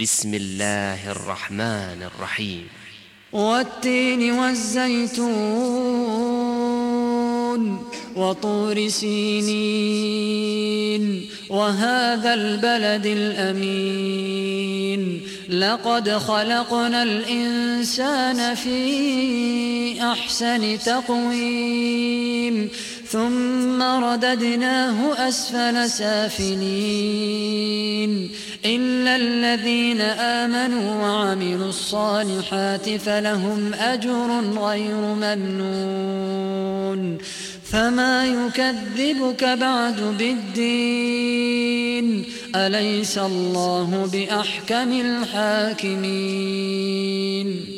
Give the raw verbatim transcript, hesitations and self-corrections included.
بسم الله الرحمن الرحيم. والتين والزيتون وطور سينين وهذا البلد الأمين لقد خلقنا الإنسان في أحسن تقويم ثم رددناه أسفل سافلين إلا الذين آمنوا وعملوا الصالحات فلهم أجر غير ممنون فما يكذبك بعد بالدين أليس الله بأحكم الحاكمين.